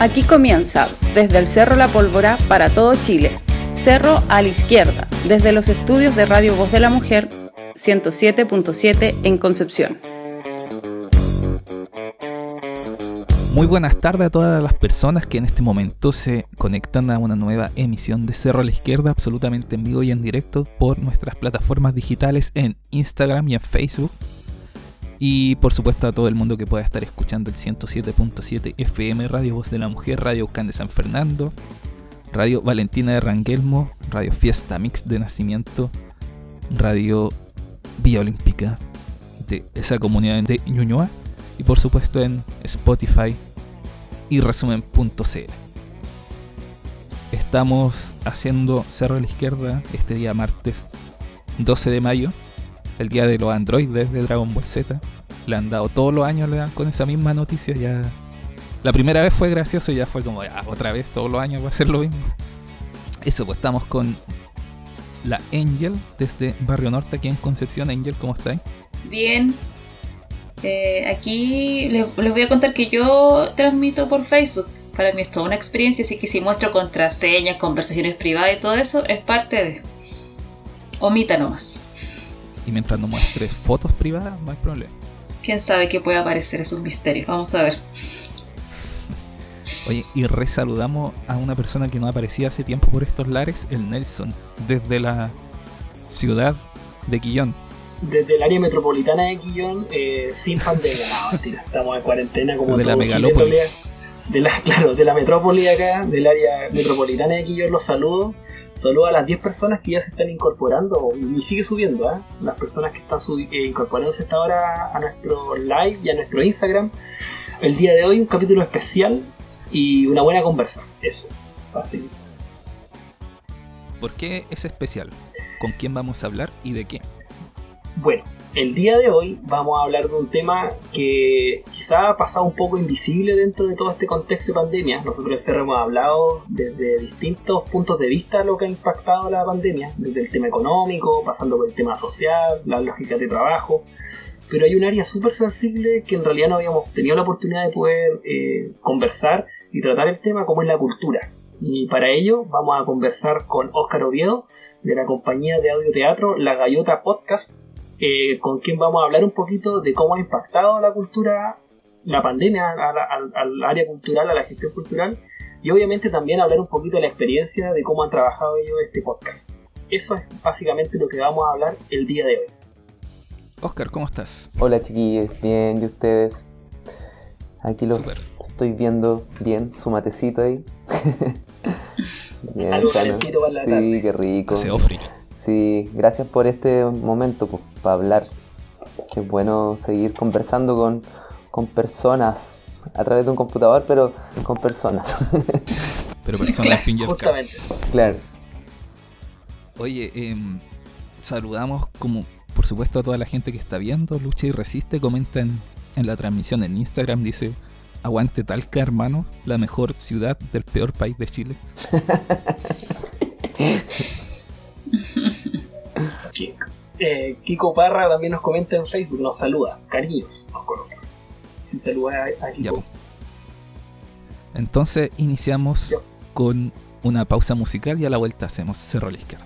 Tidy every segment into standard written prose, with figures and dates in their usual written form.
Aquí comienza, desde el Cerro La Pólvora para todo Chile, Cerro a la Izquierda, desde los estudios de Radio Voz de la Mujer, 107.7 en Concepción. Muy buenas tardes a todas las personas que en este momento se conectan a una nueva emisión de Cerro a la Izquierda, absolutamente en vivo y en directo por nuestras plataformas digitales en Instagram y en Facebook. Y por supuesto a todo el mundo que pueda estar escuchando el 107.7 FM, Radio Voz de la Mujer, Radio Can de San Fernando, Radio Valentina de Rangelmo, Radio Fiesta Mix de Nacimiento, Radio Villa Olímpica de esa comunidad de Ñuñoa y por supuesto en Spotify y resumen.cl. Estamos haciendo Cerro a la Izquierda este día martes 12 de mayo, el día de los androides de Dragon Ball Z. Le han dado todos los años, le dan con esa misma noticia. Ya la primera vez fue gracioso y ya fue como otra vez todos los años va a ser lo mismo. Eso, pues estamos con la Angel desde Barrio Norte aquí en Concepción. Angel, ¿cómo estáis? Bien. Aquí les voy a contar que yo transmito por Facebook. Para mí es toda una experiencia, así que si muestro contraseñas, conversaciones privadas y todo eso, es parte de... Omita nomás. Y mientras no muestres fotos privadas, no hay problema. ¿Quién sabe qué puede aparecer? Es un misterio. Vamos a ver. Oye, y resaludamos a una persona que no aparecía hace tiempo por estos lares, el Nelson, desde la ciudad de Quillón. Desde el área metropolitana de Quillón, sin pandemia. No, mentira, estamos en cuarentena como de todo la megalópolis. Chile, de la metrópoli acá, del área metropolitana de Quillón, los saludo. Saludo a las 10 personas que ya se están incorporando y sigue subiendo, las personas que están incorporándose hasta ahora a nuestro live y a nuestro Instagram. El día de hoy un capítulo especial y una buena conversa. Eso, fácil. ¿Por qué es especial? ¿Con quién vamos a hablar y de qué? Bueno, el día de hoy vamos a hablar de un tema que quizá ha pasado un poco invisible dentro de todo este contexto de pandemia. Nosotros en Cerro hemos hablado desde distintos puntos de vista lo que ha impactado la pandemia, desde el tema económico, pasando por el tema social, las lógicas de trabajo. Pero hay un área súper sensible que en realidad no habíamos tenido la oportunidad de poder conversar y tratar el tema, como es la cultura. Y para ello vamos a conversar con Óscar Oviedo, de la compañía de audioteatro La Gaviota Podcast, con quien vamos a hablar un poquito de cómo ha impactado la cultura, la pandemia al área cultural, a la gestión cultural, y obviamente también hablar un poquito de la experiencia de cómo han trabajado ellos este podcast. Eso es básicamente lo que vamos a hablar el día de hoy. Óscar, ¿cómo estás? Hola chiquillos, bien, ¿y ustedes? Aquí los Super. Estoy viendo bien, su matecito ahí. Bien, Algo claro. calentito para la tarde. Sí, qué rico. Hace frío. Sí, gracias por este momento, pues, para hablar. Qué bueno seguir conversando con personas a través de un computador, pero con personas. Pero personas al fin y al cabo. Justamente. Claro. Oye, saludamos como por supuesto a toda la gente que está viendo Lucha y Resiste. Comenta en la transmisión en Instagram, dice: aguante Talca, hermano, la mejor ciudad del peor país de Chile. Kiko Parra también nos comenta en Facebook, nos saluda, cariños, nos coloca. Sí, saluda a Kiko. Ya. Entonces iniciamos con una pausa musical y a la vuelta hacemos Cerro a la Izquierda.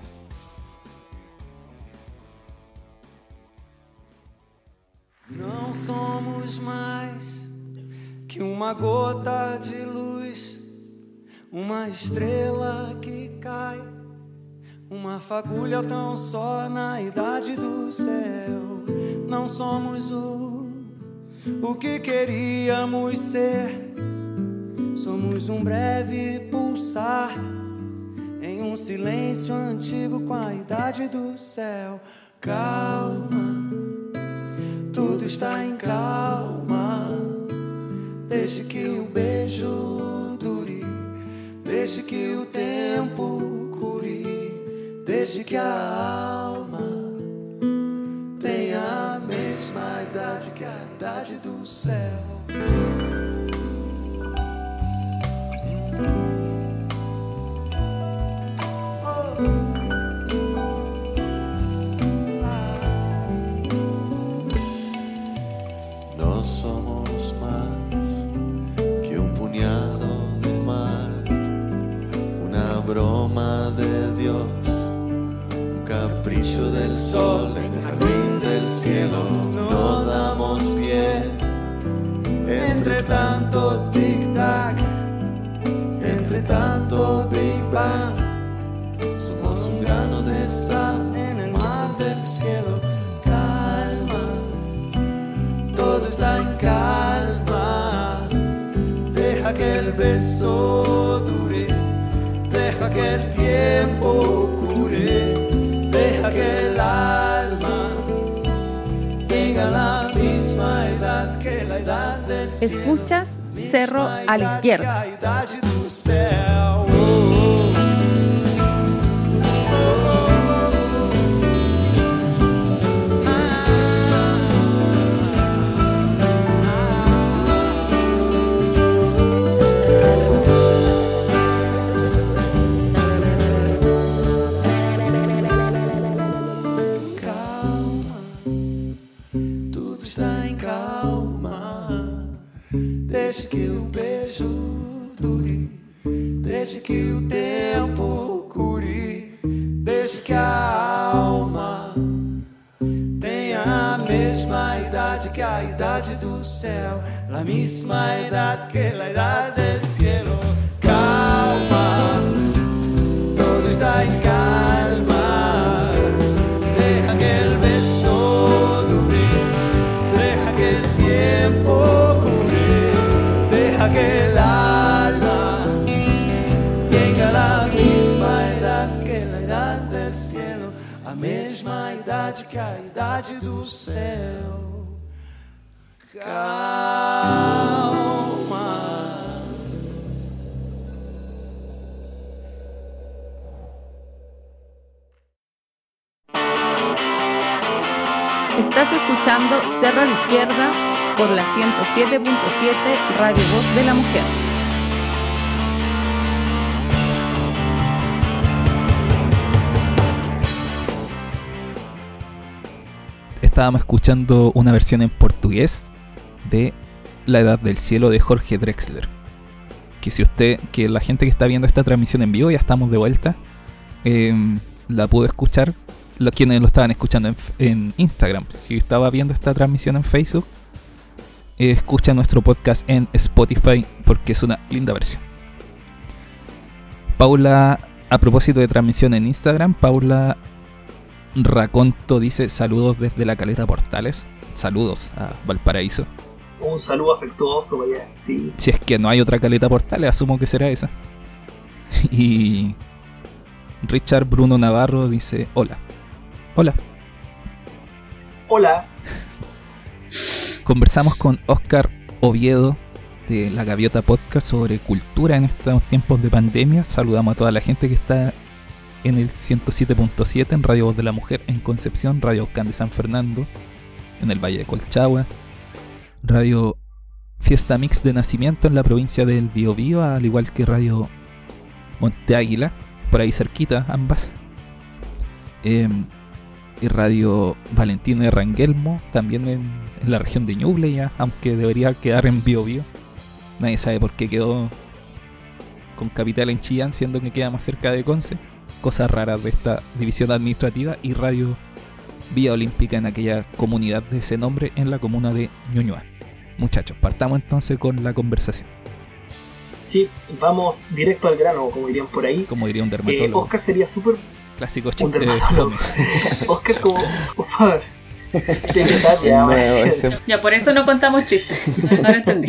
Não somos mais que uma gota de luz, uma estrela que cai, uma fagulha tão só na idade do céu. Não somos o que queríamos ser, somos um breve pulsar em um silêncio antigo com a idade do céu. Calma, tudo está em calma. Deixe que o beijo dure, deixe que o tempo cure, deixe que a alma tenha a mesma idade que a idade do céu. No somos más que un puñado de del sol en el jardín del cielo no damos pie. Entre tanto tic-tac, entre tanto Big Bang, somos un grano de sal en el mar del cielo. Calma, todo está en calma. Deja que el beso dure, deja que el tiempo cure, deja que el alma tenga la misma edad que la edad del cielo. Escuchas Cerro a la Izquierda. Deixe que o beijo dure, deixe que o tempo cure, deixe que a alma tenha a mesma idade que a idade do céu, a mesma idade que a idade del cielo. Calma, todo está en calma, deja que el beso dure, deja que el tiempo que el alma tenga la misma edad que la edad del cielo, a mesma idade que a idade do céu. Calma. Estás escuchando Cerro a la Izquierda por la 107.7 Radio Voz de la Mujer. Estábamos escuchando una versión en portugués de La Edad del Cielo de Jorge Drexler. Que la gente que está viendo esta transmisión en vivo, ya estamos de vuelta, la pudo escuchar. Quienes lo estaban escuchando en Instagram. Si estaba viendo esta transmisión en Facebook, escucha nuestro podcast en Spotify porque es una linda versión. Paula, a propósito de transmisión en Instagram, Paula Raconto dice saludos desde la Caleta Portales. Saludos a Valparaíso. Un saludo afectuoso para allá, sí. Si es que no hay otra Caleta Portales, asumo que será esa. Y Richard Bruno Navarro dice hola. Hola. Hola. Conversamos con Oscar Oviedo de La Gaviota Podcast sobre cultura en estos tiempos de pandemia. Saludamos a toda la gente que está en el 107.7 en Radio Voz de la Mujer en Concepción, Radio Aucán de San Fernando en el Valle de Colchagua, Radio Fiesta Mix de Nacimiento en la provincia del Biobío, al igual que Radio Monte Águila, por ahí cerquita ambas, y Radio Valentina de Rangelmo, también en la región de Ñuble ya, aunque debería quedar en Biobío. Nadie sabe por qué quedó con capital en Chillán, siendo que queda más cerca de Conce. Cosas raras de esta división administrativa. Y Radio Vía Olímpica en aquella comunidad de ese nombre en la comuna de Ñuñoa. Muchachos, partamos entonces con la conversación. Sí, vamos directo al grano, como dirían por ahí. Como diría un dermatólogo. Oscar sería súper... Clásico chiste de fome. Oscar como... Ya, por eso no contamos chistes. Ahora entendí.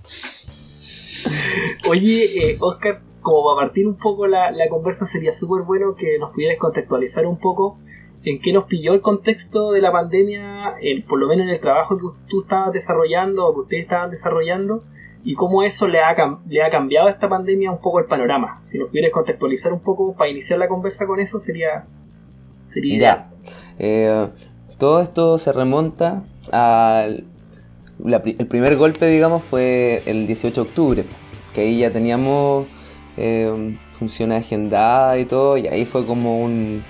Oye, Oscar, como para partir un poco la conversa, sería súper bueno que nos pudieras contextualizar un poco en qué nos pilló el contexto de la pandemia, por lo menos en el trabajo que tú estabas desarrollando o que ustedes estaban desarrollando, y cómo eso le ha cambiado a esta pandemia un poco el panorama. Si nos pudieras contextualizar un poco para iniciar la conversa con eso, sería ideal. Todo esto se remonta al... el primer golpe, digamos, fue el 18 de octubre, que ahí ya teníamos funciones agendadas y todo, y ahí fue como un...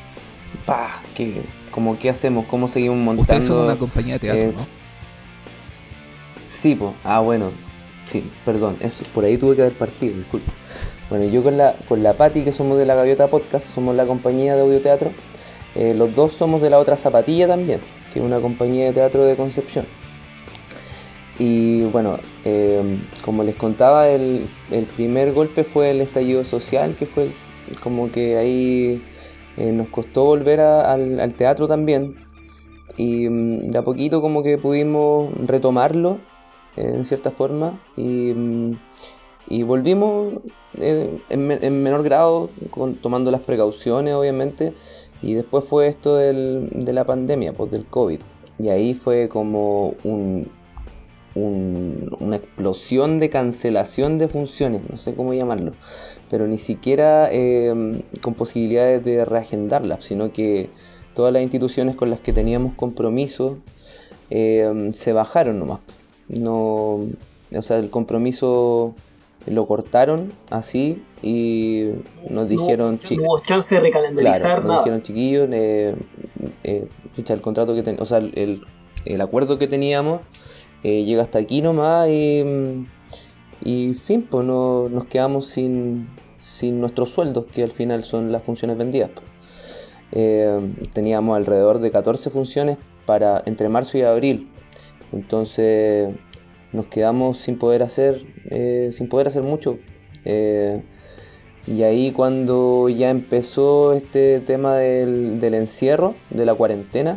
¿qué hacemos? ¿Cómo seguimos montando? Ustedes son una compañía de teatro, ¿no? Sí, pues. Bueno. Sí, perdón, eso, por ahí tuve que haber partido, disculpa. Bueno, yo con la Pati, que somos de La Gaviota Podcast, somos la compañía de audioteatro, Los dos somos de La Otra Zapatilla también, que es una compañía de teatro de Concepción. Y bueno, como les contaba, el primer golpe fue el estallido social, que fue como que ahí nos costó volver al teatro también. Y de a poquito como que pudimos retomarlo en cierta forma y volvimos en menor grado, tomando las precauciones obviamente. Y después fue esto de la pandemia, pues del COVID. Y ahí fue como una explosión de cancelación de funciones, no sé cómo llamarlo, pero ni siquiera con posibilidades de reagendarlas, sino que todas las instituciones con las que teníamos compromiso se bajaron nomás. No, o sea, el compromiso lo cortaron así y nos dijeron... No hubo chance de recalendarizar, claro, nada. nos dijeron, chiquillos, el contrato que o sea, el acuerdo que teníamos llega hasta aquí nomás y fin, pues nos quedamos sin nuestros sueldos, que al final son las funciones vendidas. Teníamos alrededor de 14 funciones entre marzo y abril, entonces nos quedamos sin poder hacer mucho. Y ahí cuando ya empezó este tema del encierro, de la cuarentena,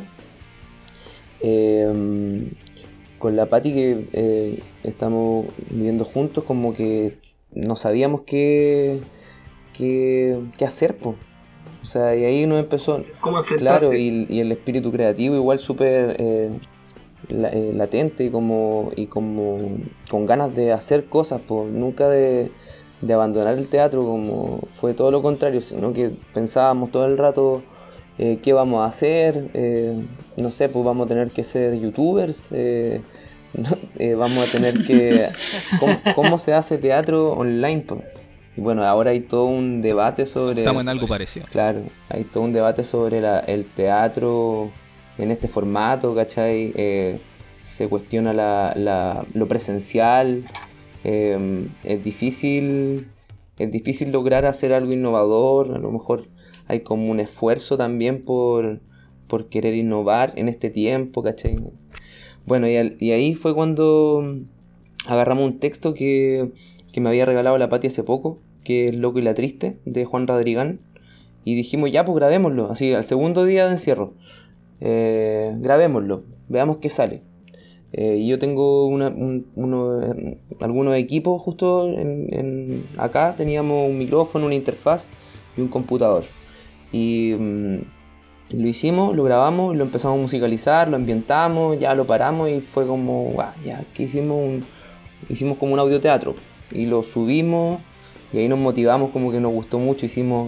con la Pati que estamos viviendo juntos, como que no sabíamos qué hacer, po. O sea, y ahí nos empezó, claro, y el espíritu creativo igual súper latente y como con ganas de hacer cosas, po. Nunca de abandonar el teatro, como fue todo lo contrario, sino que pensábamos todo el rato qué vamos a hacer, no sé, pues vamos a tener que ser youtubers, vamos a tener que... ¿Cómo se hace teatro online? Pues? Y bueno, ahora hay todo un debate sobre... Estamos en algo parecido. Claro, hay todo un debate sobre el teatro en este formato, ¿cachai? Se cuestiona lo presencial. Es difícil lograr hacer algo innovador. A lo mejor hay como un esfuerzo también por querer innovar en este tiempo, ¿cachai? Bueno, y ahí fue cuando agarramos un texto que me había regalado la Pati hace poco, que es Loco y la Triste, de Juan Radrigán, y dijimos, ya, pues grabémoslo, así al segundo día de encierro, grabémoslo, veamos qué sale. Y yo tengo algunos equipos justo acá, teníamos un micrófono, una interfaz y un computador. Y lo hicimos, lo grabamos, lo empezamos a musicalizar, lo ambientamos, ya lo paramos y fue como, ya que hicimos como un audioteatro. Y lo subimos y ahí nos motivamos, como que nos gustó mucho, hicimos,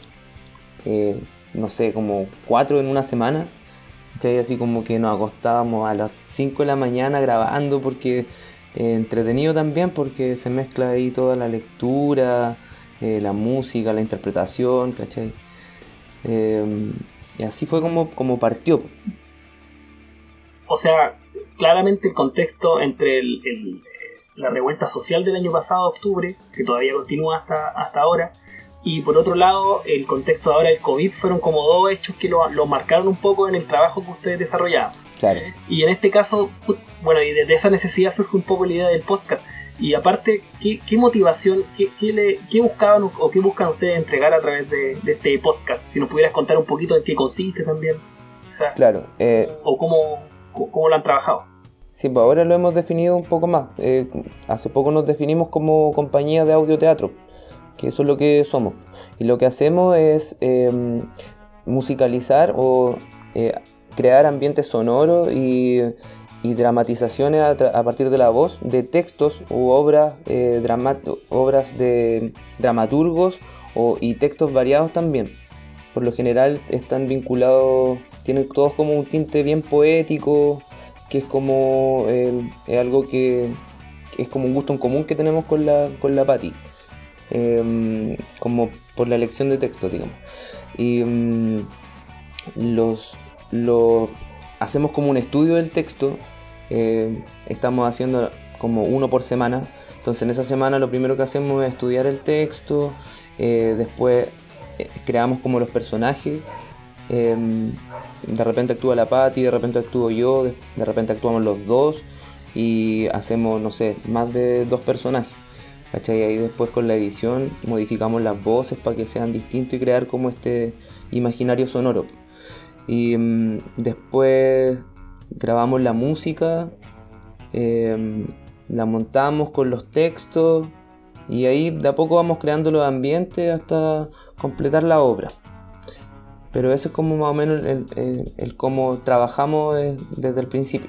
no sé, como 4 en una semana. Así como que nos acostábamos a las 5 de la mañana grabando, porque entretenido también, porque se mezcla ahí toda la lectura, la música, la interpretación, ¿cachai? Y así fue como partió. O sea, claramente el contexto entre la revuelta social del año pasado, octubre, que todavía continúa hasta ahora, y por otro lado, el contexto ahora del COVID, fueron como dos hechos que lo marcaron un poco en el trabajo que ustedes desarrollaban. Claro. Y en este caso, bueno, y desde esa necesidad surge un poco la idea del podcast. Y aparte, ¿qué motivación, qué buscaban o qué buscan ustedes entregar a través de este podcast? Si nos pudieras contar un poquito en qué consiste también. O sea, claro. O cómo lo han trabajado. Sí, pues ahora lo hemos definido un poco más. Hace poco nos definimos como compañía de audioteatro, que eso es lo que somos. Y lo que hacemos es musicalizar o crear ambientes sonoros y dramatizaciones a partir de la voz de textos u obras de dramaturgos y textos variados también. Por lo general están vinculados, tienen todos como un tinte bien poético, que es como es algo que es como un gusto en común que tenemos con la Pati, como por la elección de texto, digamos. Y lo hacemos como un estudio del texto. Estamos haciendo como uno por semana. Entonces en esa semana lo primero que hacemos es estudiar el texto, después creamos como los personajes, De repente actúa la Patti, de repente actúo yo, de repente actuamos los dos y hacemos, no sé, más de 2 personajes, ¿cachai? Ahí después con la edición modificamos las voces para que sean distintos y crear como este imaginario sonoro. Y después grabamos la música, la montamos con los textos y ahí de a poco vamos creando los ambientes hasta completar la obra. Pero eso es como más o menos el cómo trabajamos desde el principio.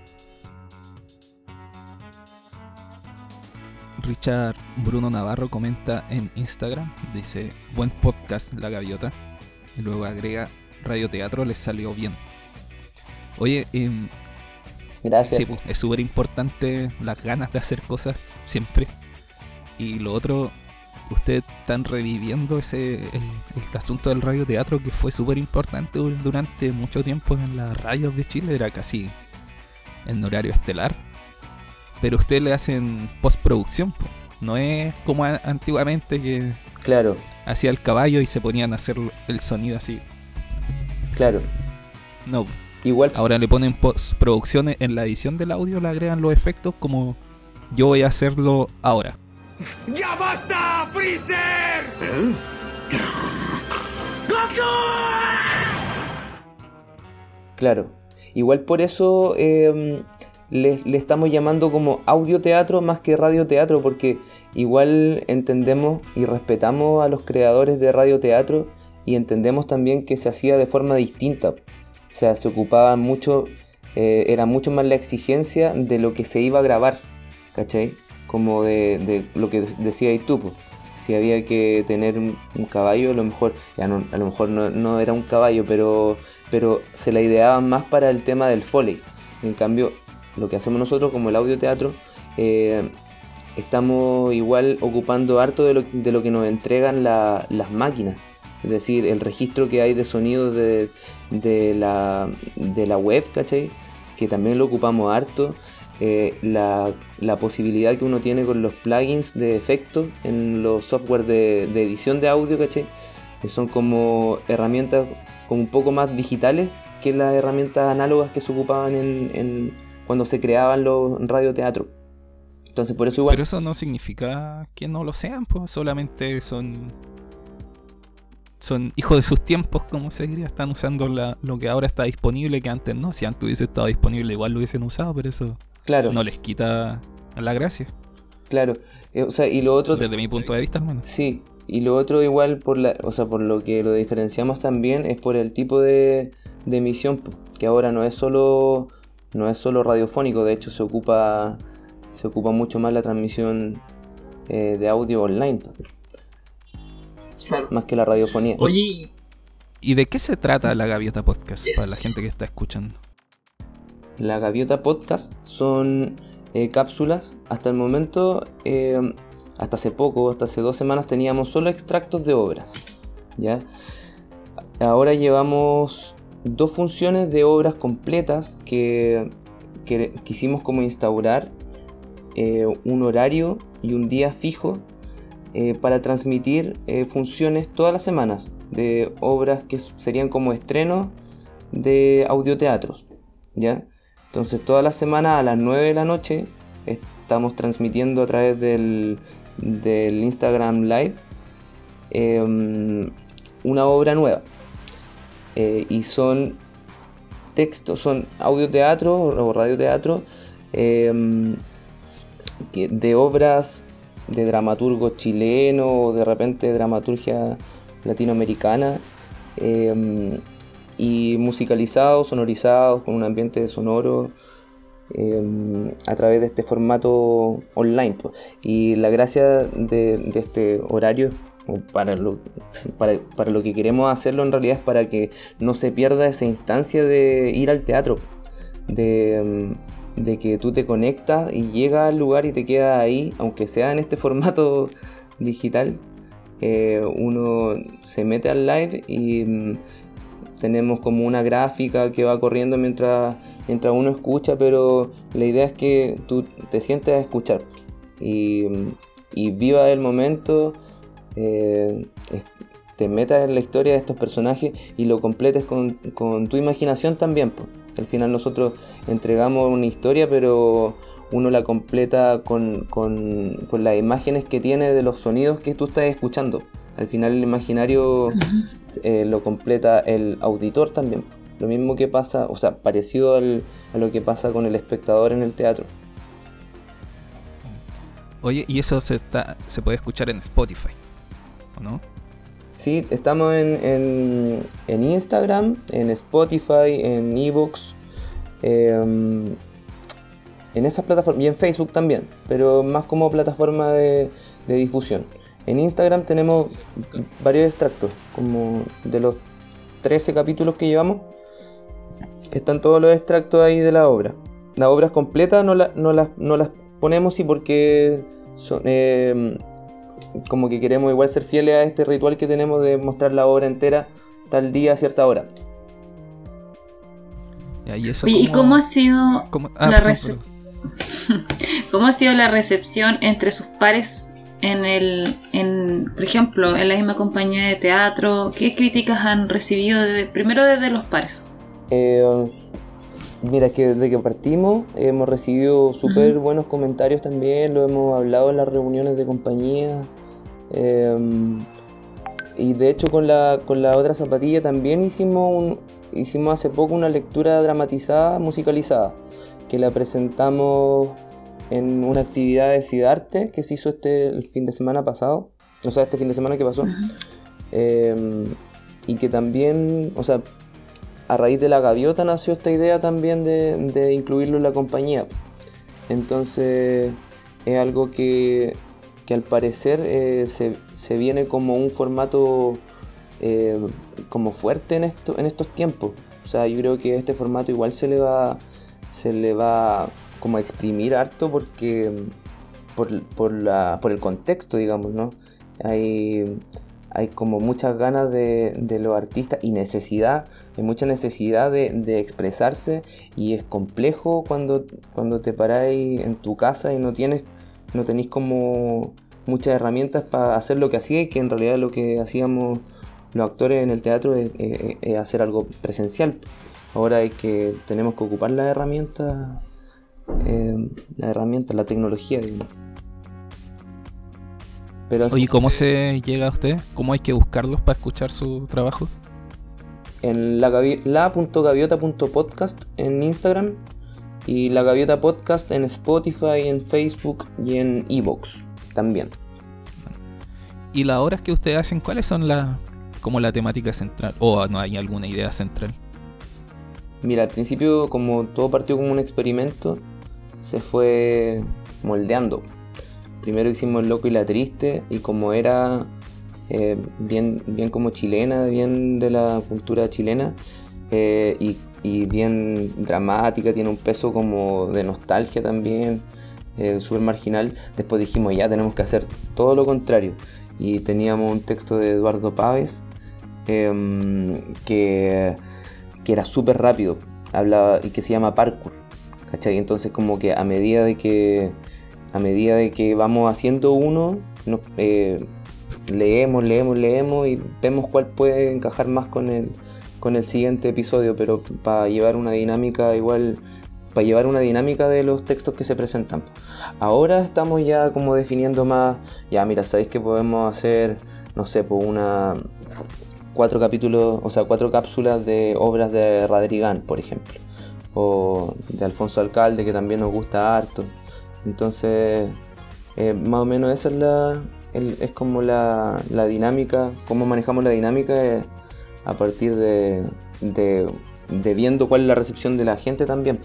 Richard Bruno Navarro comenta en Instagram, dice: buen podcast La Gaviota, y luego agrega: radioteatro les salió bien. Oye, Gracias. sí, pues, es súper importante las ganas de hacer cosas siempre. Y lo otro, ustedes están reviviendo el asunto del radioteatro, que fue súper importante durante mucho tiempo en las radios de Chile, era casi en horario estelar. Pero ustedes le hacen postproducción, pues. No es como antiguamente que Claro, hacía el caballo y se ponían a hacer el sonido así. claro. No, Igual, ahora le ponen postproducción en la edición del audio, le agregan los efectos como yo voy a hacerlo ahora. ¡Ya basta, Freezer! claro. Igual por eso le estamos llamando como audioteatro más que radioteatro, porque igual entendemos y respetamos a los creadores de radioteatro y entendemos también que se hacía de forma distinta. O sea, se ocupaba mucho, era mucho más la exigencia de lo que se iba a grabar, ¿cachai? Como de lo que decías tú, po. Si había que tener un caballo, a lo mejor no era un caballo, pero se la ideaban más para el tema del Foley. En cambio, lo que hacemos nosotros como el audioteatro, estamos igual ocupando harto de lo que nos entregan las máquinas. Es decir, el registro que hay de sonido de la web, ¿cachai? Que también lo ocupamos harto. La posibilidad que uno tiene con los plugins de efectos en los software de edición de audio, ¿cachai? Que son como herramientas como un poco más digitales que las herramientas análogas que se ocupaban cuando se creaban los radioteatros. Entonces por eso igual... Pero eso no significa que no lo sean, pues solamente son hijos de sus tiempos, como se diría. Están usando lo que ahora está disponible, que antes no. Si antes hubiese estado disponible igual lo hubiesen usado, pero eso Claro, no les quita la gracia, claro. O sea, y lo otro... desde mi punto de vista, hermano. Sí, y lo otro igual por lo que lo diferenciamos también es por el tipo de emisión, po, que ahora no es solo radiofónico, de hecho se ocupa mucho más la transmisión de audio online, po, Claro. más que la radiofonía. Oye, ¿Y de qué se trata La Gaviota Podcast para la gente que está escuchando? La Gaviota Podcast son cápsulas. Hasta el momento, hasta hace poco, hasta hace 2 semanas teníamos solo extractos de obras, ¿ya? Ahora llevamos 2 funciones de obras completas que quisimos como instaurar un horario y un día fijo para transmitir funciones todas las semanas de obras que serían como estrenos de audioteatros, ¿ya? Entonces todas las semanas a las 9 de la noche estamos transmitiendo a través del Instagram Live una obra nueva. Y son textos, son audioteatro o radioteatro de obras de dramaturgos chilenos o de repente dramaturgia latinoamericana, y musicalizados, sonorizados, con un ambiente sonoro, a través de este formato online, pues. Y la gracia de este horario, para lo que queremos hacerlo en realidad, es para que no se pierda esa instancia de ir al teatro, de que tú te conectas y llegas al lugar y te quedas ahí, aunque sea en este formato digital. Uno se mete al live y tenemos como una gráfica que va corriendo mientras uno escucha, pero la idea es que tú te sientes a escuchar y viva el momento, te metas en la historia de estos personajes y lo completes con tu imaginación también, pues. Al final nosotros entregamos una historia, pero uno la completa con las imágenes que tiene de los sonidos que tú estás escuchando. Al final el imaginario lo completa el auditor también. Lo mismo que pasa, o sea, parecido a lo que pasa con el espectador en el teatro. Oye, y eso se puede escuchar en Spotify, ¿o no? Sí, estamos en Instagram, en Spotify, en iVoox, en esas plataformas, y en Facebook también, pero más como plataforma de difusión. En Instagram tenemos varios extractos, como de los 13 capítulos que llevamos, están todos los extractos ahí de la obra. Las obras completas no las ponemos, sí, porque son... como que queremos igual ser fieles a este ritual que tenemos de mostrar la obra entera tal día a cierta hora. ¿Y eso oye, ¿y cómo ha sido ¿Cómo ha sido la recepción entre sus pares por ejemplo, en la misma compañía de teatro? ¿Qué críticas han recibido primero desde los pares? Mira, que desde que partimos hemos recibido súper buenos comentarios también, lo hemos hablado en las reuniones de compañía, y de hecho con la otra zapatilla también hicimos hace poco una lectura dramatizada, musicalizada, que la presentamos en una actividad de Cidarte que se hizo el fin de semana pasado, o sea, este fin de semana que pasó, y que también, o sea, a raíz de La Gaviota nació esta idea también de incluirlo en la compañía. Entonces es algo que al parecer se viene como un formato como fuerte en estos tiempos. O sea, yo creo que este formato igual se le va como a exprimir harto porque por el contexto, digamos, ¿no? Hay como muchas ganas de los artistas y hay mucha necesidad de expresarse, y es complejo cuando te paráis en tu casa y no tenéis como muchas herramientas para hacer lo que hacía, y que en realidad lo que hacíamos los actores en el teatro es hacer algo presencial. Ahora tenemos que ocupar las herramientas, la tecnología, digamos. Pero oye, ¿cómo se llega a ustedes? ¿Cómo hay que buscarlos para escuchar su trabajo? En la.gaviota.podcast en Instagram, y La Gaviota Podcast en Spotify, en Facebook y en iVoox también. ¿Y las obras que ustedes hacen, cuáles son como la temática central? ¿O no hay alguna idea central? Mira, al principio, como todo partió como un experimento, se fue moldeando. Primero hicimos El Loco y la Triste, y como era bien como chilena, bien de la cultura chilena, y bien dramática, tiene un peso como de nostalgia también, súper marginal. Después dijimos, ya tenemos que hacer todo lo contrario, y teníamos un texto de Eduardo Pávez que era súper rápido, hablaba, y que se llama Parkour, ¿cachai? Entonces como que a medida de que vamos haciendo uno, leemos y vemos cuál puede encajar más con el siguiente episodio, pero para llevar una dinámica de los textos que se presentan. Ahora estamos ya como definiendo más, ya mira, ¿sabéis que podemos hacer, no sé, pues 4 capítulos, o sea, 4 cápsulas de obras de Radrigán, por ejemplo, o de Alfonso Alcalde, que también nos gusta harto? Entonces, más o menos esa es como la dinámica, cómo manejamos la dinámica, a partir de viendo cuál es la recepción de la gente también.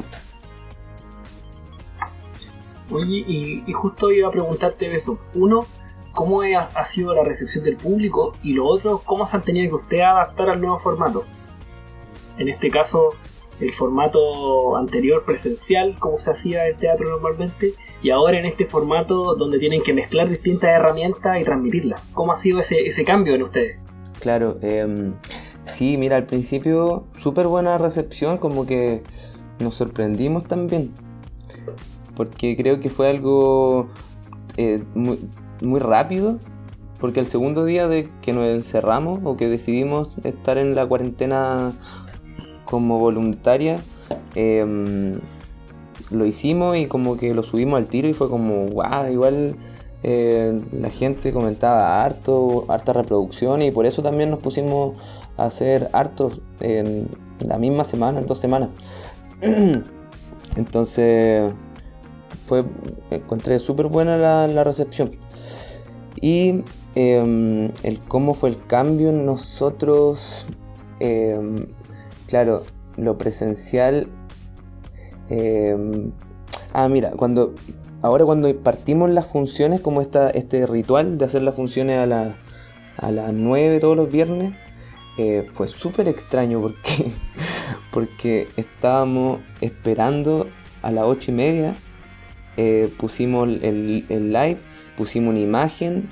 Oye, y justo iba a preguntarte eso. Uno, ¿cómo ha sido la recepción del público? Y lo otro, ¿cómo se han tenido que ustedes adaptar al nuevo formato? En este caso, el formato anterior presencial, como se hacía el teatro normalmente, y ahora en este formato donde tienen que mezclar distintas herramientas y transmitirlas. ¿Cómo ha sido ese cambio en ustedes? Claro, sí, mira, al principio súper buena recepción, como que nos sorprendimos también, porque creo que fue algo muy, muy rápido, porque el segundo día de que nos encerramos o que decidimos estar en la cuarentena como voluntaria, lo hicimos y como que lo subimos al tiro y fue como wow, igual la gente comentaba harta reproducción, y por eso también nos pusimos a hacer hartos en la misma semana, en 2 semanas. Entonces encontré súper buena la recepción. Y el cómo fue el cambio en nosotros, claro, lo presencial. Mira, cuando partimos las funciones, como este ritual de hacer las funciones a las 9 todos los viernes, fue súper extraño porque estábamos esperando a las 8:30, pusimos el live, pusimos una imagen,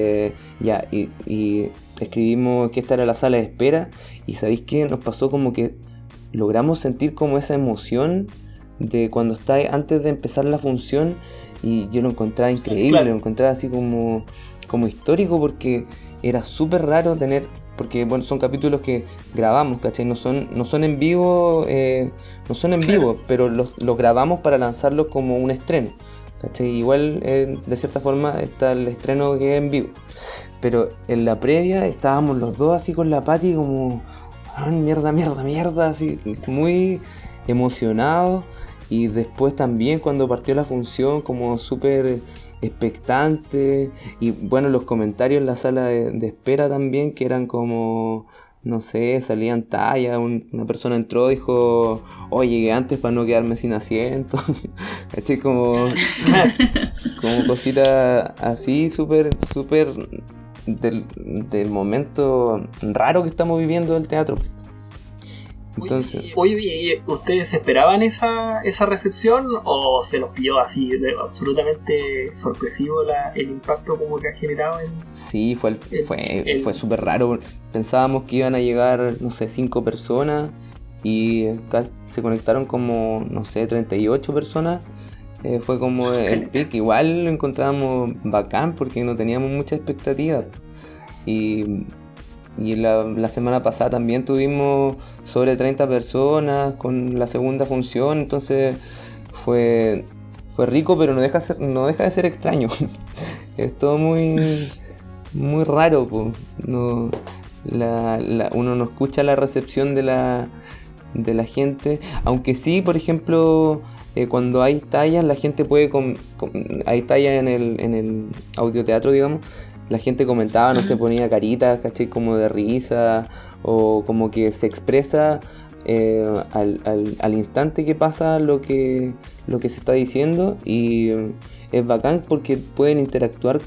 y escribimos que esta era la sala de espera, y ¿sabéis qué? Nos pasó como que logramos sentir como esa emoción de cuando estáis antes de empezar la función, y yo lo encontraba increíble, claro. Lo encontraba así como histórico, porque era súper raro tener, porque bueno, son capítulos que grabamos, ¿cachai? No son en vivo, pero los grabamos para lanzarlos como un estreno, ¿cachai? Igual de cierta forma está el estreno que es en vivo, pero en la previa estábamos los dos así con la Pati como mierda, así muy emocionados. Y después también cuando partió la función como súper expectante, y bueno, los comentarios en la sala de espera también, que eran como, no sé, salían tallas, una persona entró y dijo, oye, llegué antes para no quedarme sin asiento. Así como cositas así súper del momento raro que estamos viviendo del teatro. Entonces, oye, ¿ustedes esperaban esa recepción o se los pilló así absolutamente sorpresivo el impacto como que ha generado? Sí, fue súper raro. Pensábamos que iban a llegar, no sé, 5 personas y se conectaron como, no sé, 38 personas. Fue como el pic. Igual lo encontrábamos bacán porque no teníamos mucha expectativa. Y la semana pasada también tuvimos sobre 30 personas con la segunda función, entonces fue rico, pero no deja de ser extraño. Es todo muy raro, po. Uno no escucha la recepción de la gente, aunque sí, por ejemplo, cuando hay tallas, la gente puede hay tallas en el audioteatro, digamos. La gente comentaba, no se ponía caritas, ¿cachai? Como de risa, o como que se expresa al instante que pasa lo que se está diciendo, y es bacán porque pueden interactuar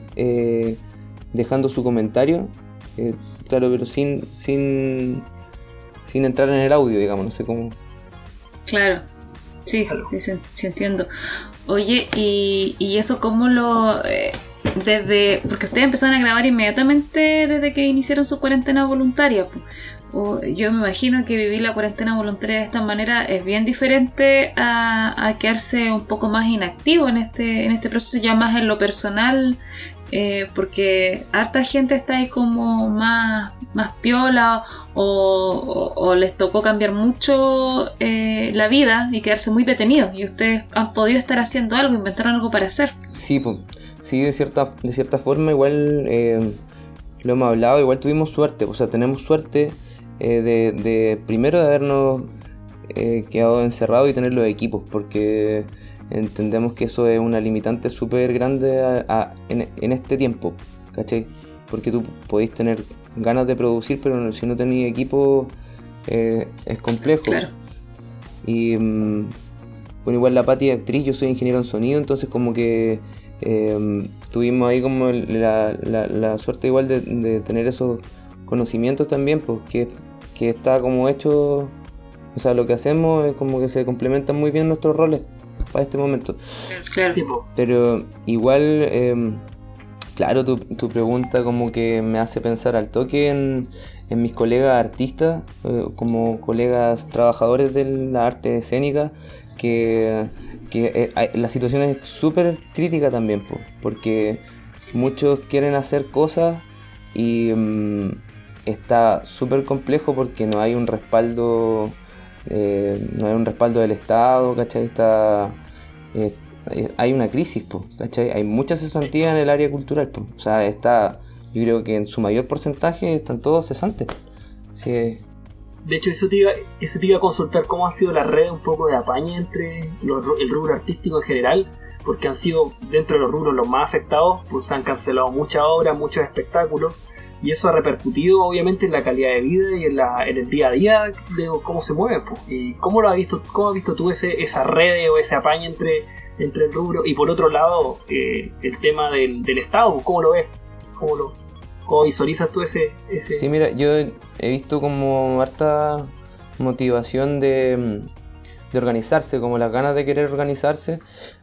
dejando su comentario, claro, pero sin entrar en el audio, digamos, no sé cómo. Claro, sí entiendo. Oye, y eso cómo lo... porque ustedes empezaron a grabar inmediatamente desde que iniciaron su cuarentena voluntaria. Yo me imagino que vivir la cuarentena voluntaria de esta manera es bien diferente a quedarse un poco más inactivo en este proceso, ya más en lo personal, porque harta gente está ahí como más piola, o les tocó cambiar mucho la vida y quedarse muy detenidos, y ustedes han podido estar haciendo algo, inventaron algo para hacer. Sí, pues. Sí, de cierta forma igual lo hemos hablado, igual tuvimos suerte, o sea, tenemos suerte de primero de habernos quedado encerrados y tener los equipos, porque entendemos que eso es una limitante súper grande en este tiempo, ¿cachai? Porque tú podéis tener ganas de producir, pero si no tenéis equipo es complejo. Claro. Y bueno, igual la Pati es actriz, yo soy ingeniero en sonido, entonces como que tuvimos ahí como la suerte igual de tener esos conocimientos también, pues que está como hecho, o sea, lo que hacemos es como que se complementan muy bien nuestros roles para este momento. Claro. Pero igual, claro, tu pregunta como que me hace pensar al toque en mis colegas artistas, como colegas trabajadores de la arte escénica, que la situación es súper crítica también, porque muchos quieren hacer cosas y está súper complejo porque no hay un respaldo, del Estado, ¿cachai? Hay una crisis, ¿cachai? Hay mucha cesantía en el área cultural, o sea, yo creo que en su mayor porcentaje están todos cesantes. Sí. De hecho, eso te iba a consultar cómo ha sido la red un poco de apañe entre el rubro artístico en general, porque han sido dentro de los rubros los más afectados, pues han cancelado muchas obras, muchos espectáculos, y eso ha repercutido obviamente en la calidad de vida y en el día a día de cómo se mueven. Pues. ¿Y cómo has visto tú esa red o ese apañe entre el rubro? Y por otro lado, el tema del Estado, ¿cómo lo ves? ¿Cómo visualizas tú ese? Sí, mira, yo he visto como harta motivación de organizarse, como las ganas de querer organizarse.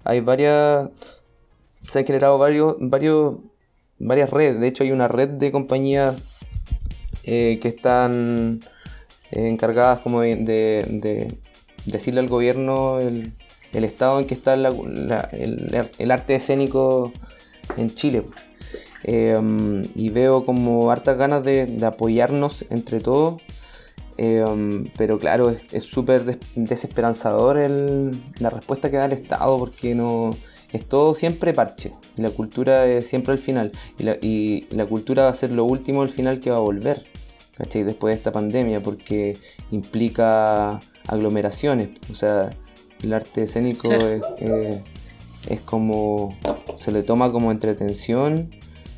Se han generado varias redes. De hecho, hay una red de compañías que están encargadas como de decirle al gobierno el estado en que está el arte escénico en Chile. Y veo como hartas ganas de apoyarnos entre todos, pero claro, es súper desesperanzador la respuesta que da el Estado, porque no es todo siempre parche, y la cultura es siempre el final, y la cultura va a ser lo último, el final que va a volver, ¿cachai? Después de esta pandemia, porque implica aglomeraciones, o sea, el arte escénico es como, se le toma como entretención,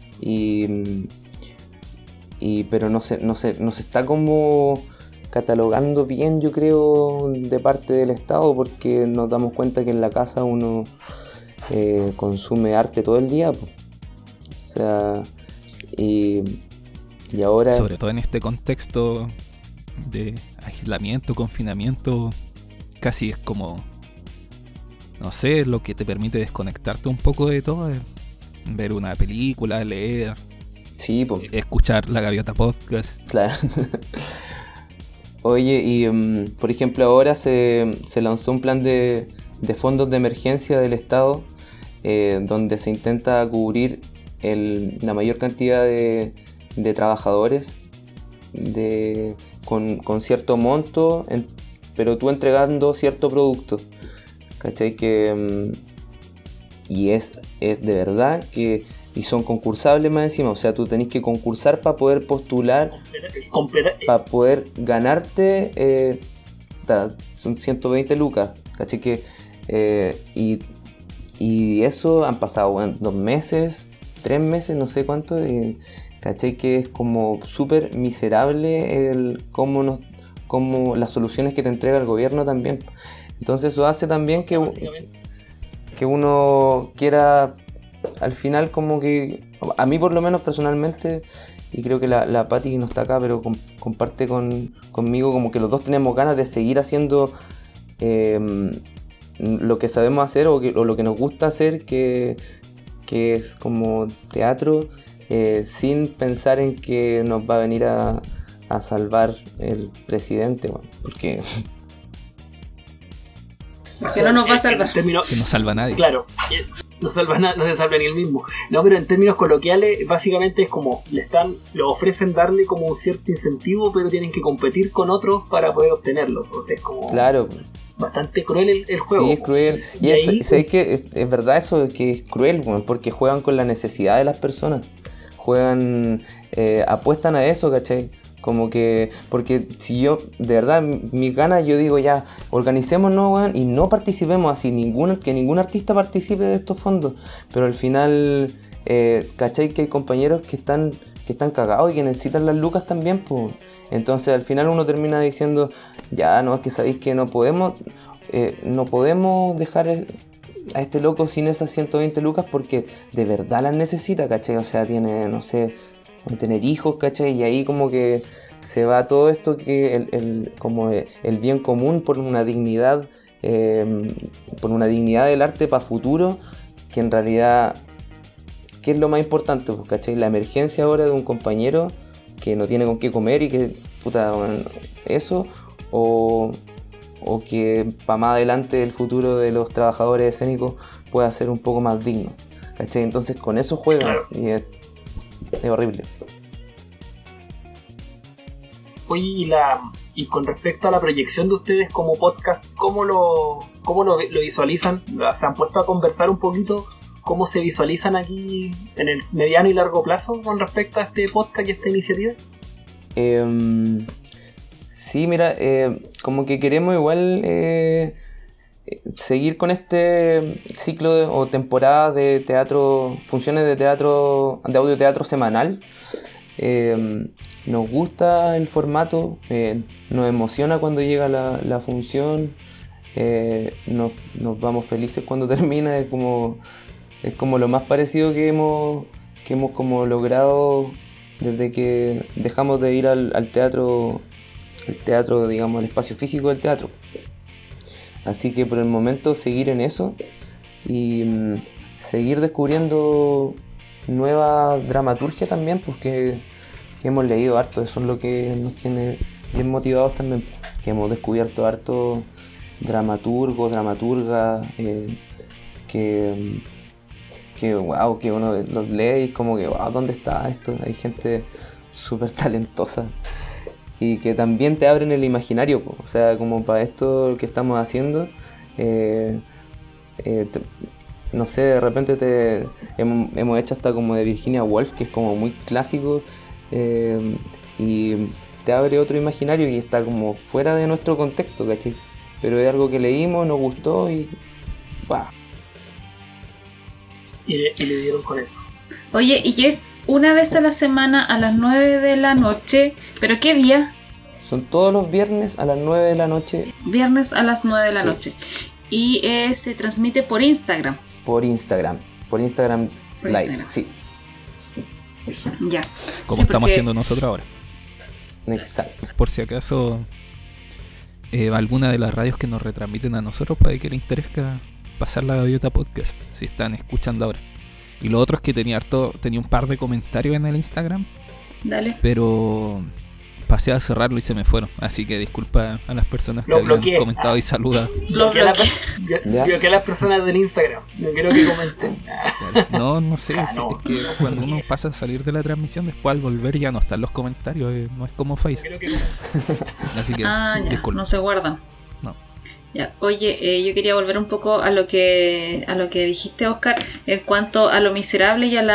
pero no se está como catalogando bien, yo creo, de parte del Estado, porque nos damos cuenta que en la casa uno consume arte todo el día, pues. O sea, y ahora, sobre todo en este contexto de aislamiento, confinamiento, casi es como, no sé, lo que te permite desconectarte un poco de todo, ver una película, leer, sí, pues, escuchar La Gaviota Podcast. Claro. Oye, y por ejemplo ahora se lanzó un plan de fondos de emergencia del Estado, donde se intenta cubrir la mayor cantidad de trabajadores con cierto monto, pero tú entregando cierto producto, ¿cachai? Y es de verdad que, y son concursables más encima, o sea, tú tenés que concursar para poder postular, para poder ganarte, son 120 lucas, ¿cachai? Y eso han pasado 2 meses, 3 meses, no sé cuánto, ¿cachai? Que es como súper miserable como las soluciones que te entrega el gobierno también. Entonces eso hace también que uno quiera, al final, como que, a mí por lo menos personalmente, y creo que la Pati no está acá, pero comparte conmigo, como que los dos tenemos ganas de seguir haciendo lo que sabemos hacer o lo que nos gusta hacer, que es como teatro, sin pensar en que nos va a venir a salvar el presidente, bueno, porque no nos va a salvar. Que no salva a nadie. Claro, no salva nada, no se salva ni el mismo. No, pero en términos coloquiales, básicamente es como lo ofrecen darle como un cierto incentivo, pero tienen que competir con otros para poder obtenerlo. Entonces es como, claro, bastante cruel el juego. Sí, es cruel. ¿Sabéis que es verdad eso de que es cruel? Bueno, porque juegan con la necesidad de las personas. Apuestan a eso, ¿cachai? Como que, porque si yo, de verdad, mis ganas, yo digo ya, organicémonos, weón, y no participemos así, que ningún artista participe de estos fondos. Pero al final, ¿cachai? Que hay compañeros que están cagados y que necesitan las lucas también, pues. Entonces al final uno termina diciendo, ya, no, es que sabéis que no podemos dejar a este loco sin esas 120 lucas porque de verdad las necesita, ¿cachai? O sea, tiene, no sé, tener hijos, ¿cachai? Y ahí como que se va todo esto, que el bien común por una dignidad del arte para futuro, que en realidad, ¿qué es lo más importante? Pues, ¿cachai? La emergencia ahora de un compañero que no tiene con qué comer y que, puta, bueno, eso, o que para más adelante el futuro de los trabajadores escénicos pueda ser un poco más digno. ¿cachai? Entonces con eso juegan, Claro. y es horrible. Oye, y con respecto a la proyección de ustedes como podcast, ¿cómo lo visualizan? ¿Se han puesto a conversar un poquito cómo se visualizan aquí en el mediano y largo plazo con respecto a este podcast y esta iniciativa? Sí, mira, como que queremos igual seguir con este ciclo o temporada de teatro, funciones de teatro, de audioteatro semanal. Nos gusta el formato, nos emociona cuando llega la función, nos vamos felices cuando termina, es como lo más parecido que hemos como logrado desde que dejamos de ir al teatro, digamos, al espacio físico del teatro. Así que por el momento seguir en eso y seguir descubriendo nueva dramaturgia también, porque que hemos leído harto, eso es lo que nos tiene bien motivados también, que hemos descubierto harto dramaturgos, dramaturgas, que wow, que uno los lee y es como que wow, ¿dónde está esto? Hay gente súper talentosa y que también te abren el imaginario, o sea, como para esto que estamos haciendo, no sé, de repente hemos hecho hasta como de Virginia Woolf, que es como muy clásico, y te abre otro imaginario y está como fuera de nuestro contexto, ¿cachai? Pero es algo que leímos, nos gustó y wow. Y le dieron con eso. Oye, y es una vez a la semana a las 9 de la noche, ¿pero qué día? Son todos los viernes a las 9 de la noche. Viernes a las 9 de la Sí. noche. Y se transmite por Instagram. Por Instagram Por Live, Instagram. sí, Ya. Como Sí, estamos porque- haciendo nosotros ahora. exacto. Por si acaso alguna de las radios que nos retransmiten a nosotros puede que le interese pasar la Gaviota Podcast, si están escuchando ahora. Y lo otro es que tenía un par de comentarios en el Instagram, Dale. pero pasé a cerrarlo y se me fueron. Así que disculpa a las personas que Lo habían bloqueé. comentado y saluda. Lo ¿Ya? Bloqueé a las personas del Instagram. No quiero que comenten. No sé, no. es que cuando uno pasa a salir de la transmisión, después al volver ya no están los comentarios, no es como No Face. quiero que comenten. Así que Ah, ya, disculpa. no se guardan. No. Ya. Oye, yo quería volver un poco a lo que dijiste, Oscar, en cuanto a lo miserable y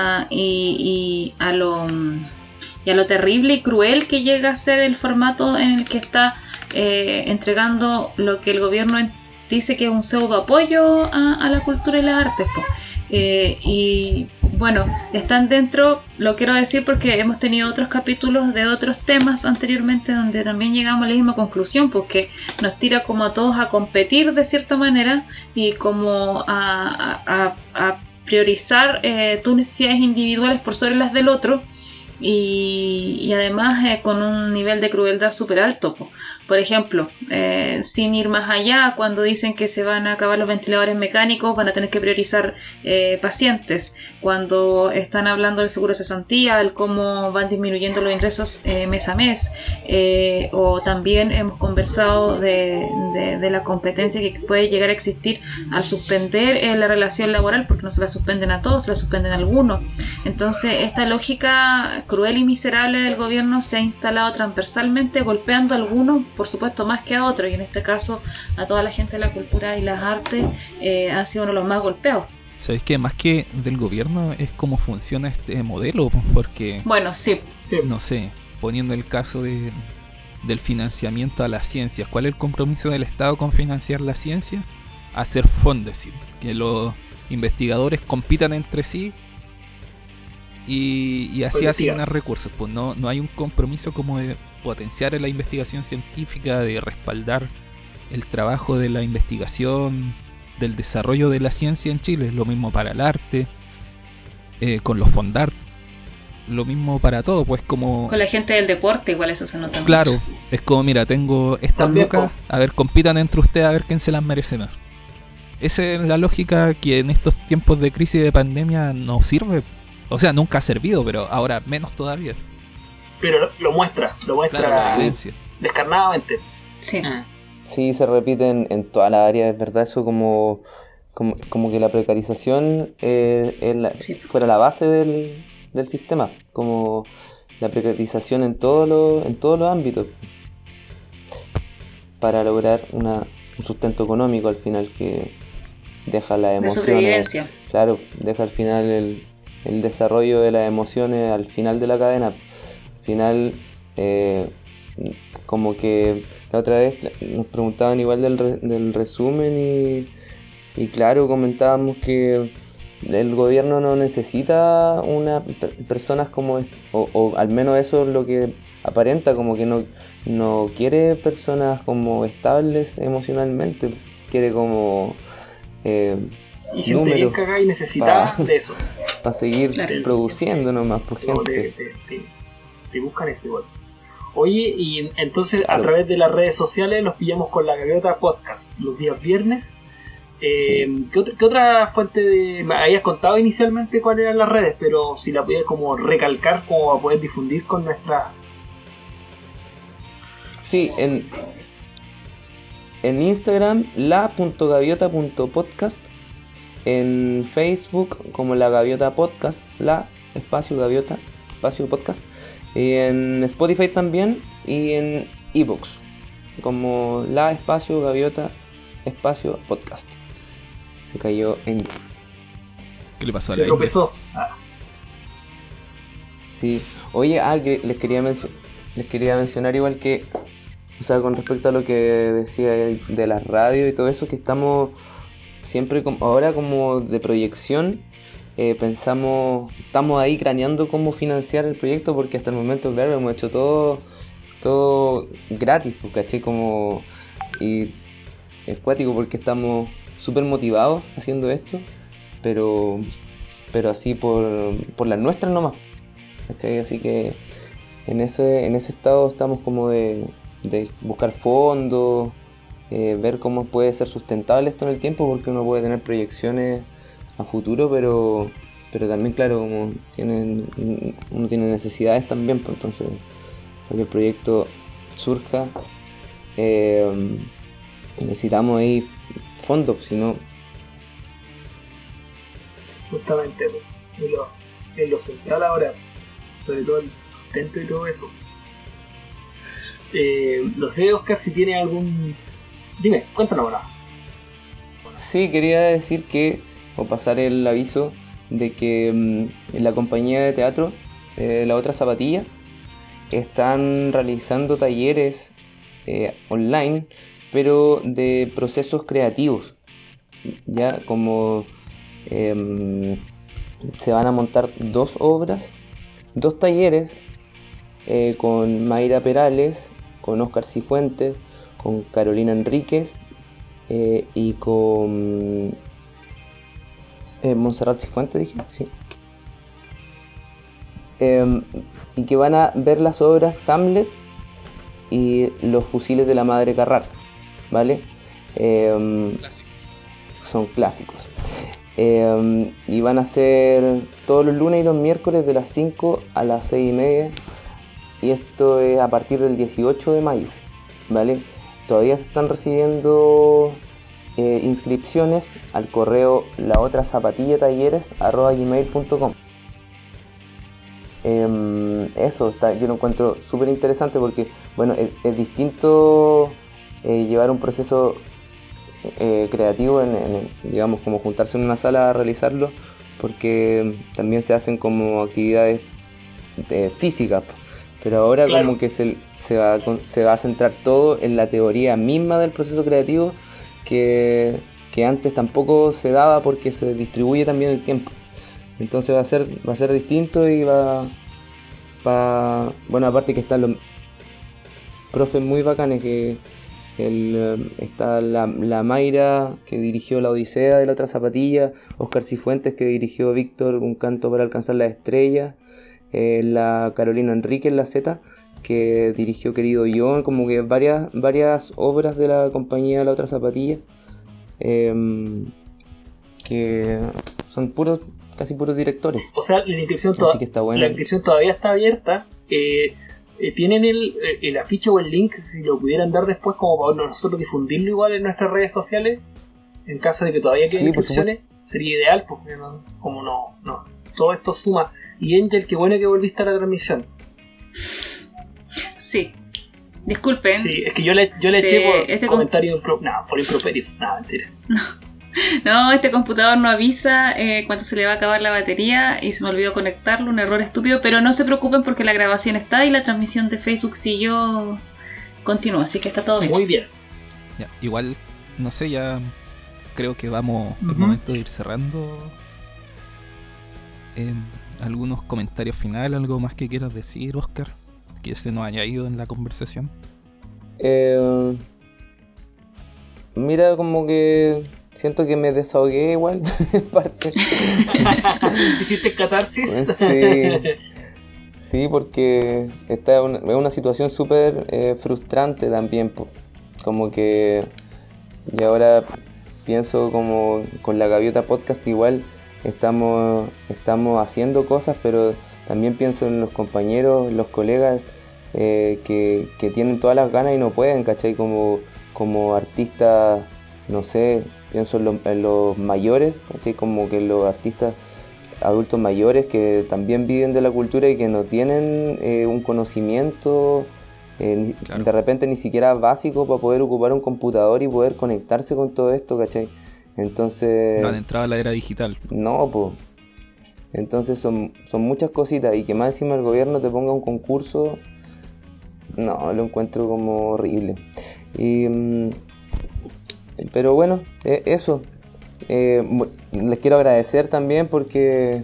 a lo terrible y cruel que llega a ser el formato en el que está entregando lo que el gobierno dice que es un pseudo apoyo a la cultura y las artes, po. Y bueno, están dentro, lo quiero decir porque hemos tenido otros capítulos de otros temas anteriormente donde también llegamos a la misma conclusión, porque nos tira como a todos a competir de cierta manera y como a priorizar tus necesidades individuales por sobre las del otro, y además con un nivel de crueldad súper alto, po. Por ejemplo, sin ir más allá, cuando dicen que se van a acabar los ventiladores mecánicos, van a tener que priorizar pacientes. Cuando están hablando del seguro de cesantía, el cómo van disminuyendo los ingresos mes a mes. O también hemos conversado de la competencia que puede llegar a existir al suspender la relación laboral, porque no se la suspenden a todos, se la suspenden a algunos. Entonces, esta lógica cruel y miserable del gobierno se ha instalado transversalmente, golpeando a algunos, por supuesto, más que a otros, y en este caso a toda la gente de la cultura y las artes ha sido uno de los más golpeados. ¿Sabes qué? Más que del gobierno es cómo funciona este modelo, porque, Bueno, sí, Sí. no sé, poniendo el caso del financiamiento a las ciencias, ¿cuál es el compromiso del Estado con financiar la ciencia? Hacer Fondesit, que los investigadores compitan entre sí y así Investigar. asignar recursos. Pues no hay un compromiso como de potenciar la investigación científica, de respaldar el trabajo de la investigación, del desarrollo de la ciencia en Chile. Lo mismo para el arte, con los Fondart, lo mismo para todo, pues como... con la gente del deporte igual eso se nota Claro, mucho. es como, mira, tengo estas También, lucas, a ver, compitan entre ustedes a ver quién se las merece más. Esa es la lógica que en estos tiempos de crisis y de pandemia no sirve. O sea, nunca ha servido, pero ahora menos todavía. Pero lo muestra Claro, la ciencia. descarnadamente. Sí. Sí, se repite en todas las áreas, es verdad, eso como como que la precarización Sí. fuera la base del sistema, como la precarización en todos los ámbitos, para lograr un sustento económico al final que deja las De emociones, supervivencia. claro, deja al final el desarrollo de las emociones al final de la cadena. Al final, como que la otra vez nos preguntaban igual del resumen y claro, comentábamos que el gobierno no necesita personas como o al menos eso es lo que aparenta, como que no quiere personas como estables emocionalmente, quiere como Y gente bien números cagada y necesitada de eso. para seguir Claro. produciendo nomás por No, gente. te buscan eso igual. Oye, y entonces Claro. a través de las redes sociales los pillamos con la Gaviota Podcast los días viernes. Sí. ¿Qué otra fuente de...? Me habías contado inicialmente cuáles eran las redes, pero si la pudieras como recalcar como para poder difundir con nuestra... Sí, en Instagram la.gaviota.podcast, en Facebook como La Gaviota Podcast, la espacio Gaviota espacio podcast, y en Spotify también, y en iVoox como La espacio Gaviota espacio podcast. Se cayó en... ¿Qué le pasó a Se la tropezó. Sí, oye, que les quería mencionar igual que, o sea, con respecto a lo que decía de la radio y todo eso, que estamos siempre ahora como de proyección, estamos ahí craneando cómo financiar el proyecto, porque hasta el momento, claro, hemos hecho todo gratis, pues, ¿cachai? Y es cuático porque estamos súper motivados haciendo esto, pero así por las nuestras nomás, ¿cachai? Así que en ese estado estamos como de buscar fondos, ver cómo puede ser sustentable esto en el tiempo, porque uno puede tener proyecciones a futuro, pero también, claro, como uno tiene necesidades también, pues entonces para que el proyecto surja necesitamos ahí fondos, si no... Justamente, pues, en lo central ahora, sobre todo el sustento y todo eso. No sé, Oscar, si tiene algún... Dime, cuéntanos ahora. Sí, quería decir que, o pasar el aviso de que en la compañía de teatro, La Otra Zapatilla, están realizando talleres online, pero de procesos creativos, ya como se van a montar 2 obras, 2 talleres con Mayra Perales, con Oscar Cifuentes, con Carolina Enríquez y con Montserrat Cifuentes, dije, sí. Y que van a ver las obras Hamlet y Los fusiles de la Madre Carrara, ¿vale? Son clásicos. Y van a ser todos los lunes y los miércoles de las 5 a las 6:30, y esto es a partir del 18 de mayo, ¿vale? Todavía se están recibiendo inscripciones al correo laotrazapatillatalleres@gmail.com. Eso yo lo encuentro súper interesante porque, bueno, es distinto llevar un proceso creativo digamos, como juntarse en una sala a realizarlo, porque también se hacen como actividades físicas, pero ahora claro, como que se va a centrar todo en la teoría misma del proceso creativo, que antes tampoco se daba porque se distribuye también el tiempo. Entonces va a ser distinto y bueno, aparte que están los profes muy bacanes, que está la Mayra, que dirigió La Odisea de La Otra Zapatilla, Oscar Cifuentes, que dirigió Víctor, un canto para alcanzar la estrella, la Carolina Enríquez, la Z, que dirigió Querido John, como que varias obras de la compañía La Otra Zapatilla, que son casi puros directores. O sea, la inscripción, Así que está bueno. La inscripción todavía está abierta. ¿Tienen el afiche o el link, si lo pudieran dar después como para nosotros difundirlo igual en nuestras redes sociales? en caso de que todavía queden Sí, por inscripciones, sería ideal, porque como no, todo esto suma. Y Angel, qué bueno que volviste a la transmisión. Sí. Disculpen. Sí, es que yo le Sí, eché por comentario por improperio. No, mentira. No, este computador no avisa cuando se le va a acabar la batería y se me olvidó conectarlo, un error estúpido, pero no se preocupen porque la grabación está y la transmisión de Facebook siguió, continúa, así que está todo bien. Muy bien. Ya, igual, no sé, ya creo que vamos, es Ujú. momento de ir cerrando. Algunos comentarios finales, algo más que quieras decir, Oscar, que se nos haya ido en la conversación. Mira, como que siento que me desahogué igual, en parte. ¿Hiciste catarsis? Sí, porque esta es una situación súper frustrante también, po. Como que, y ahora pienso como con la Gaviota Podcast igual estamos haciendo cosas, pero también pienso en los compañeros, los colegas que tienen todas las ganas y no pueden, ¿cachai? Como artistas, no sé, pienso en los mayores, ¿cachai? Como que los artistas adultos mayores que también viven de la cultura y que no tienen un conocimiento Claro. de repente ni siquiera básico para poder ocupar un computador y poder conectarse con todo esto, ¿cachai? Entonces... No han entrado a la era digital. No, pues. Entonces son muchas cositas y que más encima el gobierno te ponga un concurso, no, lo encuentro como horrible. Pero bueno, eso. Les quiero agradecer también porque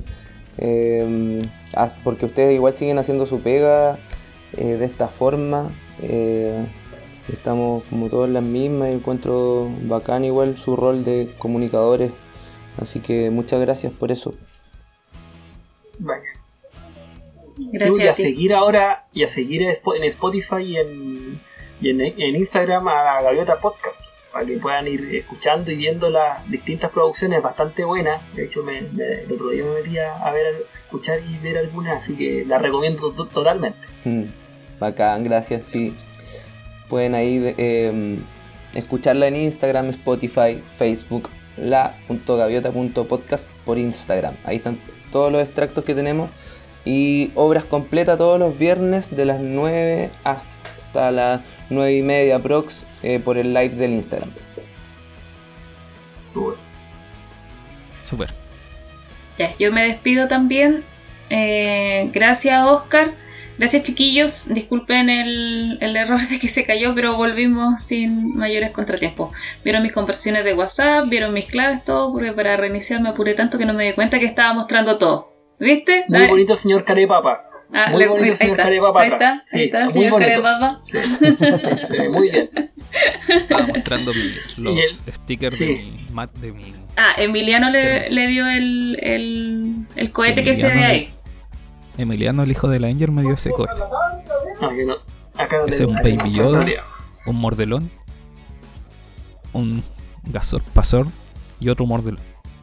ustedes igual siguen haciendo su pega de esta forma. Estamos como todos en las mismas y encuentro bacán igual su rol de comunicadores. Así que muchas gracias por eso. Vaya. Gracias Y a a ti. seguir ahora, y a seguir en Spotify y en Instagram a la Gaviota Podcast, para que puedan ir escuchando y viendo las distintas producciones bastante buenas. De hecho, el otro día me metí a escuchar y ver algunas, así que las recomiendo totalmente. Bacán, gracias, sí. Pueden ahí escucharla en Instagram, Spotify, Facebook, la.gaviota.podcast por Instagram. Ahí están todos los extractos que tenemos y obras completas todos los viernes de las 9 hasta las 9:30 aprox por el live del Instagram. Súper. Ya, yo me despido también. Gracias, Oscar. Gracias, chiquillos. Disculpen el error de que se cayó, pero volvimos sin mayores contratiempos. Vieron mis conversaciones de WhatsApp, vieron mis claves, todo, porque para reiniciar me apuré tanto que no me di cuenta que estaba mostrando todo. ¿Viste? Muy bonito, señor Carepapa. Muy bonito, señor Carepapa. Ahí está, muy señor bonito. Carepapa. Sí, muy bien. Estaba mostrando los stickers sí. de mi mat de mi... Emiliano le dio el cohete Sí, que se ve Emiliano ahí. Emiliano, el hijo de la Angel, me dio ese cohete. Que no. Acá no Ese es un tenemos- Baby Yoda, un mordelón, un Gasor Pasor y otro mordelón.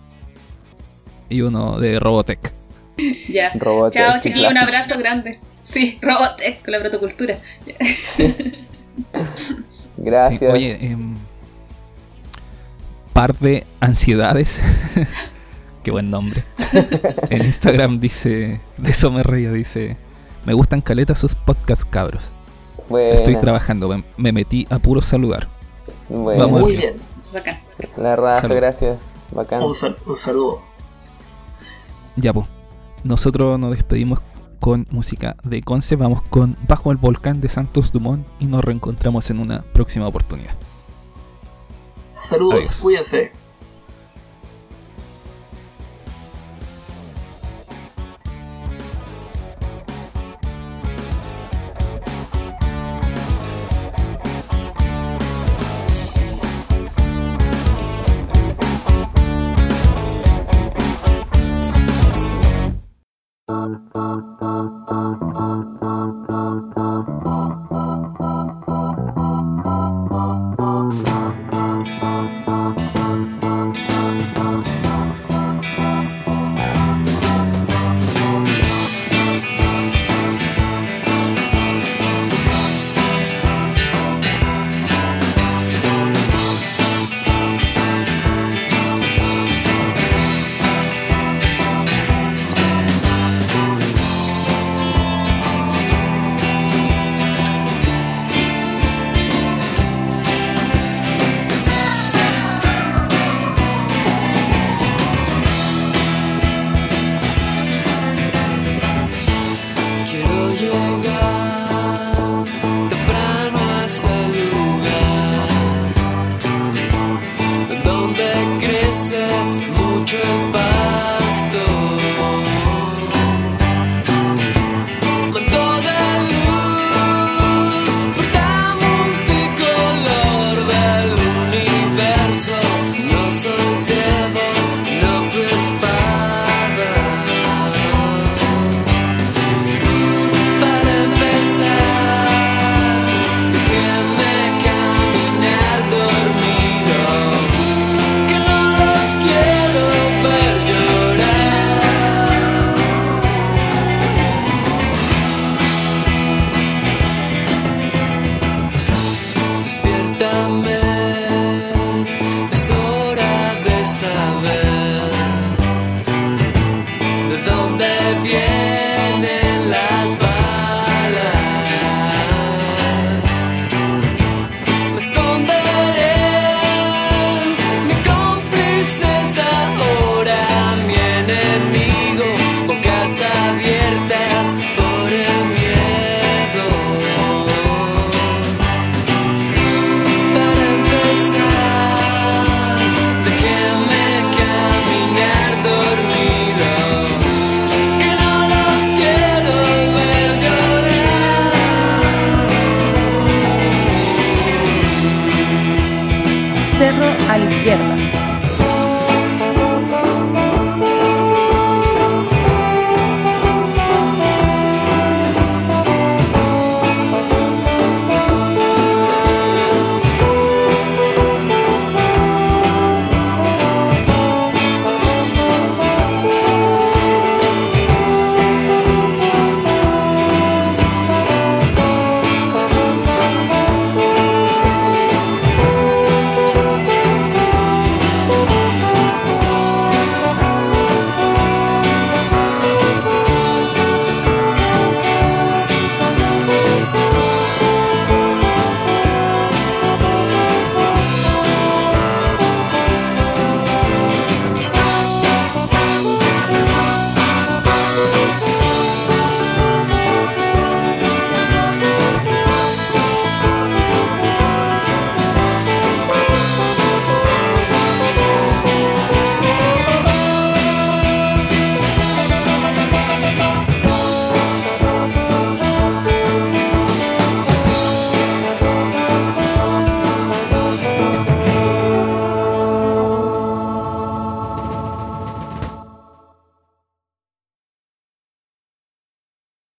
Y uno de Robotech. Ya. Robotech, Chao, qué chiquillos, un clásico. abrazo grande. Sí, Robotech con la protocultura. Gracias. Sí, oye, par de ansiedades. Qué buen nombre. En Instagram dice, de eso me reía, dice: me gustan caletas sus podcasts, cabros. Buena, Estoy trabajando, me metí a puro saludar. buena. Vamos Muy arriba. bien. Bacán. La raja, Salud. gracias. Bacán. Un saludo. Ya, pues. Nosotros nos despedimos con música de Conce. Vamos con Bajo el Volcán de Santos Dumont y nos reencontramos en una próxima oportunidad. Saludos, Adiós. cuídense. Cerro a la Izquierda,